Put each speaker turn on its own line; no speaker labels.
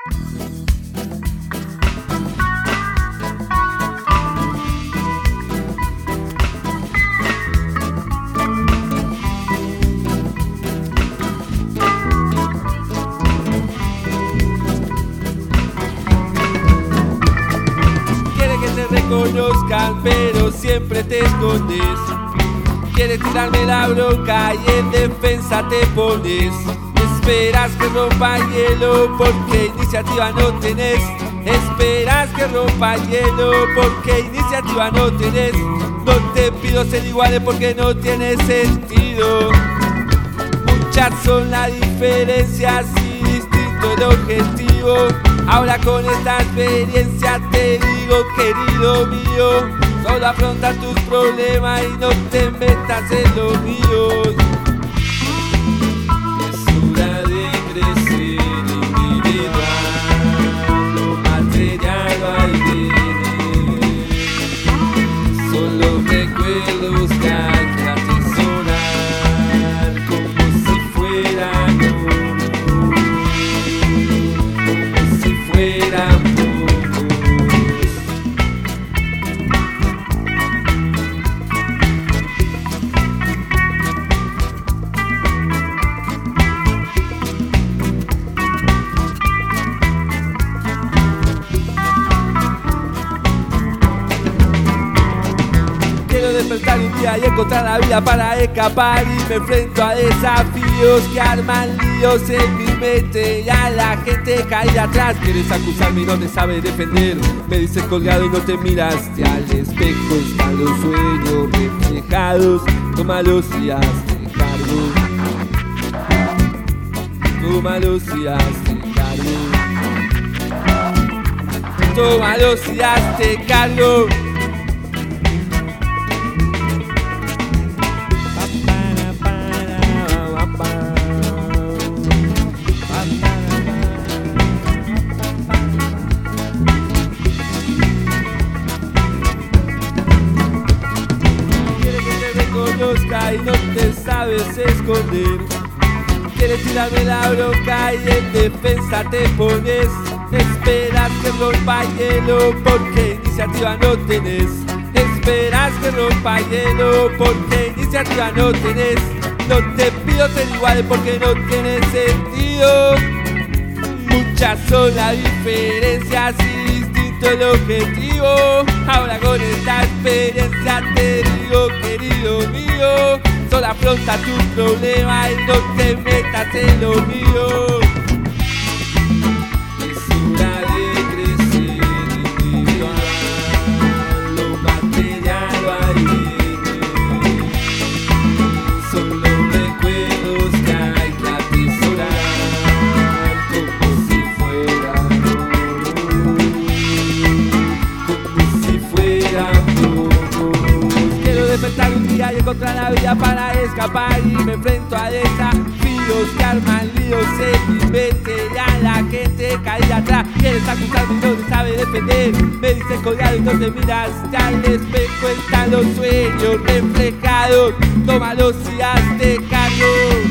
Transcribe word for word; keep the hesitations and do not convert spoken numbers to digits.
Reconozcan, pero siempre te escondes. Quieres tirarme la bronca y en defensa te pones. Esperas que rompa hielo porque iniciativa no tenés. Esperas que rompa hielo porque iniciativa no tenés. No te pido ser iguales porque no tiene sentido. Muchas son las diferencias y distinto el objetivo. Ahora con esta experiencia te digo, querido mío, solo afronta tus problemas y no te metas en los míos. Es hora de crecer individual, lo material va y viene. Solo recuerdos que hay que atesorar como si fueran fueran pocos. Quiero despertar un día y encontrar la vida para escapar, y me enfrento a desafíos que arman líos en mi mente y a la gente caída atrás. Quieres acusarme y no te sabes defender. Me dices colgado y no te miraste al espejo. Están los sueños reflejados. Tómalos y hazte cargo. Tómalos y hazte cargo. Tómalos y hazte cargo. Y no te sabes esconder. Quieres tirarme la bronca y en defensa te pones. Esperas que rompa hielo porque iniciativa no tenés. Esperas que rompa hielo porque iniciativa no tenés. No te pido ser iguales porque no tiene sentido. Muchas son las diferencias y distinto el objetivo. Ahora con esta experiencia te digo, querido mío, solo afronta tus problemas y no te metas en lo mío. Es hora de crecer individual, lo material va y viene. Son los recuerdos que hay que atesorar como si fueran como si fueran pocos. Quiero despertar un día y encontrar la vida para escapar, y me enfrento a desafíos que arman líos en mi mente y a la gente caída atrás. Quieres acusarme y no te sabes defender. Me dices colgado y no te miras al espejo. Están los sueños reflejados. Tómalos y hazte cargo.